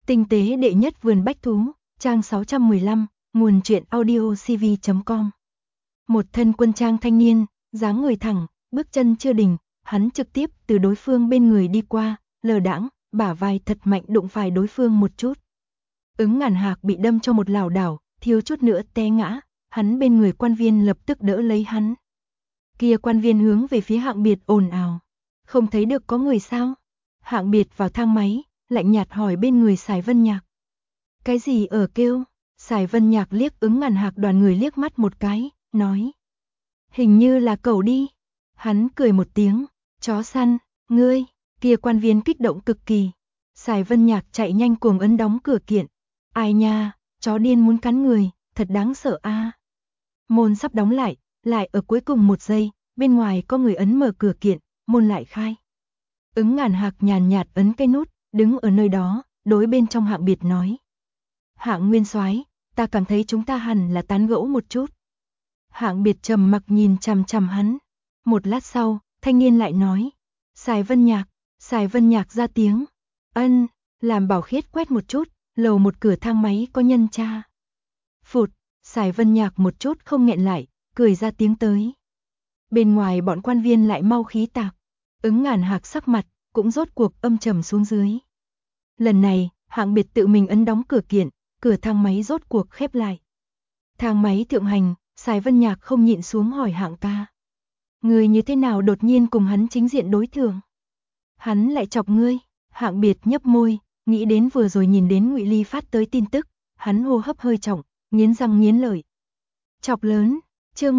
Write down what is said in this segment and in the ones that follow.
Tinh tế đệ nhất vườn bách thú, trang 615, nguồn truyện audiocv.com. Một thân quân trang thanh niên, dáng người thẳng, bước chân chưa đỉnh, hắn trực tiếp từ đối phương bên người đi qua, lờ đãng, bả vai thật mạnh đụng phải đối phương một chút. Ứng Ngàn Hạc bị đâm cho một lảo đảo, thiếu chút nữa té ngã, hắn bên người quan viên lập tức đỡ lấy hắn. Kia quan viên hướng về phía Hạng Biệt ồn ào, không thấy được có người sao? Hạng Biệt vào thang máy, lạnh nhạt hỏi bên người Sài Vân Nhạc. Cái gì ở kêu? Sài Vân Nhạc liếc Ứng Ngàn Hạc đoàn người liếc mắt một cái, nói. Hình như là cậu đi. Hắn cười một tiếng, chó săn, ngươi, kia quan viên kích động cực kỳ. Sài Vân Nhạc chạy nhanh cuồng ấn đóng cửa kiện. Ai nha, chó điên muốn cắn người, thật đáng sợ a. Môn sắp đóng lại, lại ở cuối cùng một giây, bên ngoài có người ấn mở cửa kiện, môn lại khai. Ứng Ngàn Hạc nhàn nhạt ấn cái nút, đứng ở nơi đó, đối bên trong Hạng Biệt nói. Hạng Nguyên soái, ta cảm thấy chúng ta hẳn là tán gẫu một chút. Hạng Biệt trầm mặc nhìn chằm chằm hắn. Một lát sau, thanh niên lại nói. Sài Vân Nhạc ra tiếng. Ân, làm Bảo Khiết quét một chút, lầu một cửa thang máy có nhân tra. Phụt, Sài Vân Nhạc một chút không nghẹn lại, cười ra tiếng tới. Bên ngoài bọn quan viên lại mau khí tạc. Ứng Ngàn Hạc sắc mặt, cũng rốt cuộc âm trầm xuống dưới. Lần này, Hạng Biệt tự mình ấn đóng cửa kiện, cửa thang máy rốt cuộc khép lại. Thang máy thượng hành, Sài Vân Nhạc không nhịn xuống hỏi Hạng ca. Người như thế nào đột nhiên cùng hắn chính diện đối thường? Hắn lại chọc ngươi. Hạng Biệt nhấp môi, nghĩ đến vừa rồi nhìn đến Ngụy Ly phát tới tin tức, hắn hô hấp hơi trọng, nghiến răng nghiến lợi. Chọc lớn, chương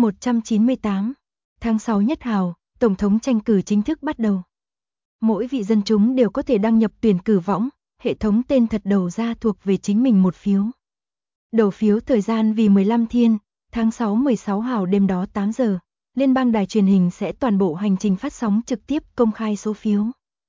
198, tháng 6 nhất hào, tổng thống tranh cử chính thức bắt đầu. Mỗi vị dân chúng đều có thể đăng nhập tuyển cử võng, hệ thống tên thật đầu ra thuộc về chính mình một phiếu. Đầu phiếu thời gian vì 15 thiên, tháng 6 16 hào đêm đó 8 giờ, Liên bang đài truyền hình sẽ toàn bộ hành trình phát sóng trực tiếp công khai số phiếu.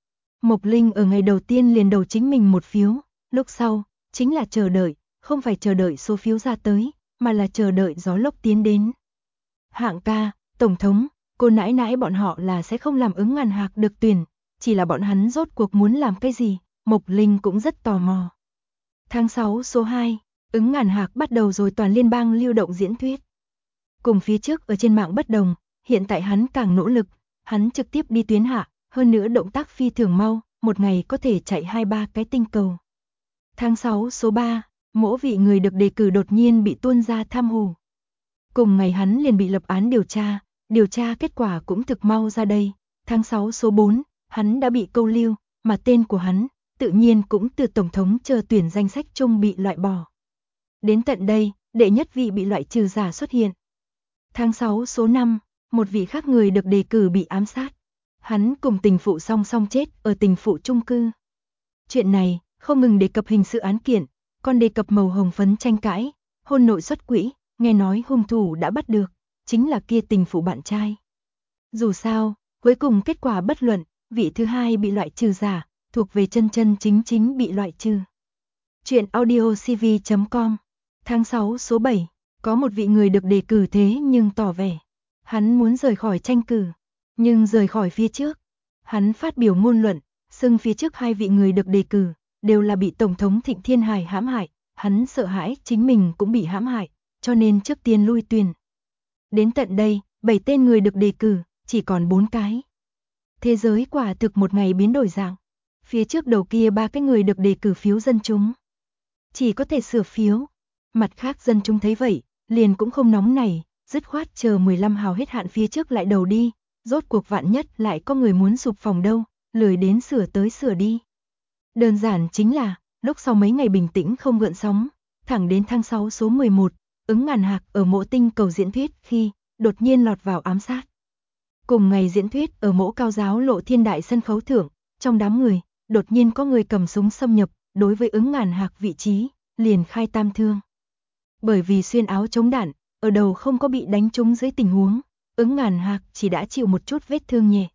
Mộc Linh ở ngày đầu tiên liền đầu chính mình một phiếu, lúc sau, chính là chờ đợi, không phải chờ đợi số phiếu ra tới, mà là chờ đợi gió lốc tiến đến. Hạng ca, tổng thống, cô nãi nãi bọn họ là sẽ không làm Ứng Ngàn Hạc được tuyển, chỉ là bọn hắn rốt cuộc muốn làm cái gì, Mộc Linh cũng rất tò mò. Tháng 6 số 2, Ứng Ngàn Hạc bắt đầu rồi toàn liên bang lưu động diễn thuyết. Cùng phía trước ở trên mạng bất đồng, hiện tại hắn càng nỗ lực, hắn trực tiếp đi tuyến hạ, hơn nữa động tác phi thường mau, một ngày có thể chạy 2-3 cái tinh cầu. Tháng 6 số 3, mỗi vị người được đề cử đột nhiên bị tuôn ra tham hù. Cùng ngày hắn liền bị lập án điều tra kết quả cũng thực mau ra đây. Tháng 6 số 4, hắn đã bị câu lưu, mà tên của hắn, tự nhiên cũng từ tổng thống chờ tuyển danh sách chung bị loại bỏ. Đến tận đây, đệ nhất vị bị loại trừ giả xuất hiện. Tháng 6 số 5, một vị khác người được đề cử bị ám sát. Hắn cùng tình phụ song song chết ở tình phụ chung cư. Chuyện này không ngừng đề cập hình sự án kiện, còn đề cập màu hồng phấn tranh cãi, hôn nội xuất quỹ, nghe nói hung thủ đã bắt được, chính là kia tình phụ bạn trai. Dù sao, cuối cùng kết quả bất luận, vị thứ hai bị loại trừ giả, thuộc về chân chân chính bị loại trừ. Chuyện audiocv.com. Tháng 6 số 7, có một vị người được đề cử thế nhưng tỏ vẻ hắn muốn rời khỏi tranh cử, nhưng rời khỏi phía trước, hắn phát biểu ngôn luận, xưng phía trước hai vị người được đề cử đều là bị tổng thống Thịnh Thiên Hải hãm hại, hắn sợ hãi chính mình cũng bị hãm hại, cho nên trước tiên lui tuyển. Đến tận đây, 7 tên người được đề cử, chỉ còn 4 cái. Thế giới quả thực một ngày biến đổi dạng. Phía trước đầu kia 3 cái người được đề cử phiếu dân chúng, chỉ có thể sửa phiếu. Mặt khác dân chúng thấy vậy, liền cũng không nóng nảy, dứt khoát chờ 15 hào hết hạn phía trước lại đầu đi, rốt cuộc vạn nhất lại có người muốn sụp phòng đâu, lười đến sửa tới sửa đi. Đơn giản chính là, lúc sau mấy ngày bình tĩnh không gợn sóng, thẳng đến tháng 6 số 11, Ứng Ngàn Hạc ở mộ tinh cầu diễn thuyết khi đột nhiên lọt vào ám sát. Cùng ngày diễn thuyết ở mộ cao giáo Lộ Thiên Đại sân khấu thượng, trong đám người, đột nhiên có người cầm súng xâm nhập, đối với Ứng Ngàn Hạc vị trí, liền khai tam thương. Bởi vì xuyên áo chống đạn, ở đầu không có bị đánh trúng dưới tình huống, Ứng Ngàn Hạc chỉ đã chịu một chút vết thương nhẹ.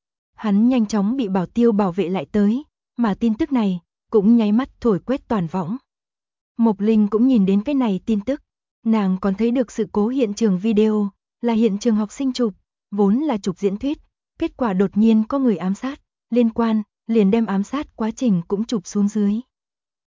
Hắn nhanh chóng bị bảo tiêu bảo vệ lại tới, mà tin tức này cũng nháy mắt thổi quét toàn võng. Mộc Linh cũng nhìn đến cái này tin tức, nàng còn thấy được sự cố hiện trường video, là hiện trường học sinh chụp, vốn là chụp diễn thuyết, kết quả đột nhiên có người ám sát, liên quan, liền đem ám sát quá trình cũng chụp xuống dưới.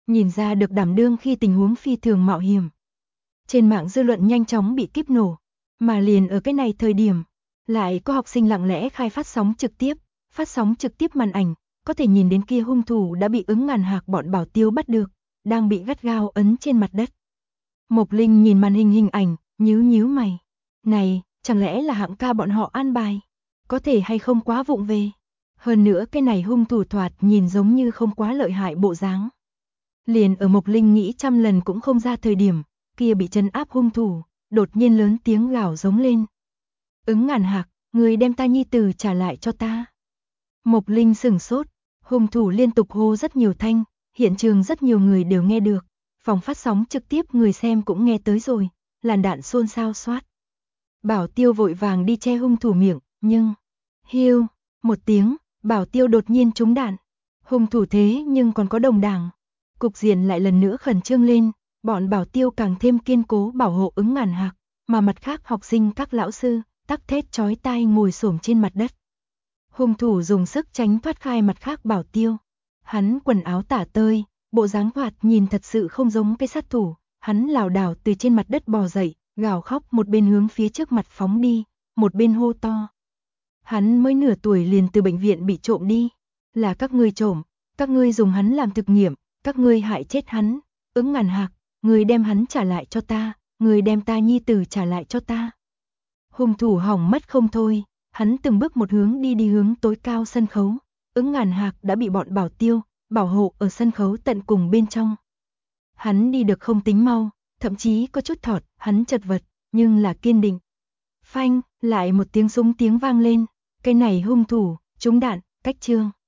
nhìn ra được đảm đương khi tình huống phi thường mạo hiểm. Trên mạng dư luận nhanh chóng bị kíp nổ, mà liền ở cái này thời điểm, lại có học sinh lặng lẽ khai phát sóng trực tiếp màn ảnh, có thể nhìn đến kia hung thủ đã bị Ứng Ngàn Hạc bọn bảo tiêu bắt được, đang bị gắt gao ấn trên mặt đất. Mộc Linh nhìn màn hình ảnh, nhíu mày. Này, chẳng lẽ là Hạng ca bọn họ an bài? Có thể hay không quá vụng về? Hơn nữa cái này hung thủ thoạt nhìn giống như không quá lợi hại bộ dáng. Liền ở Mộc Linh nghĩ trăm lần cũng không ra thời điểm, kia bị trấn áp hung thủ, đột nhiên lớn tiếng gào giống lên. Ứng Ngàn Hạc, người đem ta nhi tử trả lại cho ta. Mộc Linh sửng sốt, hung thủ liên tục hô rất nhiều thanh, hiện trường rất nhiều người đều nghe được, phòng phát sóng trực tiếp người xem cũng nghe tới rồi, làn đạn xôn xao xoát. Bảo Tiêu vội vàng đi che hung thủ miệng, nhưng hiu, một tiếng, Bảo Tiêu đột nhiên trúng đạn. Hung thủ thế nhưng còn có đồng đảng. Cục diện lại lần nữa khẩn trương lên, bọn Bảo Tiêu càng thêm kiên cố bảo hộ Ứng Ngàn Hạc, mà mặt khác học sinh các lão sư tắc thét chói tai ngồi xổm trên mặt đất. Hung thủ dùng sức tránh thoát khai mặt khác Bảo Tiêu. Hắn quần áo tả tơi, bộ dáng thoạt nhìn thật sự không giống cái sát thủ, hắn lảo đảo từ trên mặt đất bò dậy, gào khóc một bên hướng phía trước mặt phóng đi, một bên hô to. Hắn mới nửa tuổi liền từ bệnh viện bị trộm đi, là các ngươi trộm, các ngươi dùng hắn làm thực nghiệm, các ngươi hại chết hắn, Ứng Ngàn Hạc, ngươi đem hắn trả lại cho ta, ngươi đem ta nhi tử trả lại cho ta. Hung thủ hỏng mất không thôi, hắn từng bước một hướng đi hướng tối cao sân khấu, Ứng Ngàn Hạc đã bị bọn Bảo Tiêu bảo hộ ở sân khấu tận cùng bên trong. Hắn đi được không tính mau, thậm chí có chút thọt, hắn chật vật, nhưng là kiên định. Phanh, lại một tiếng súng tiếng vang lên, cái này hung thủ, trúng đạn, cách chương.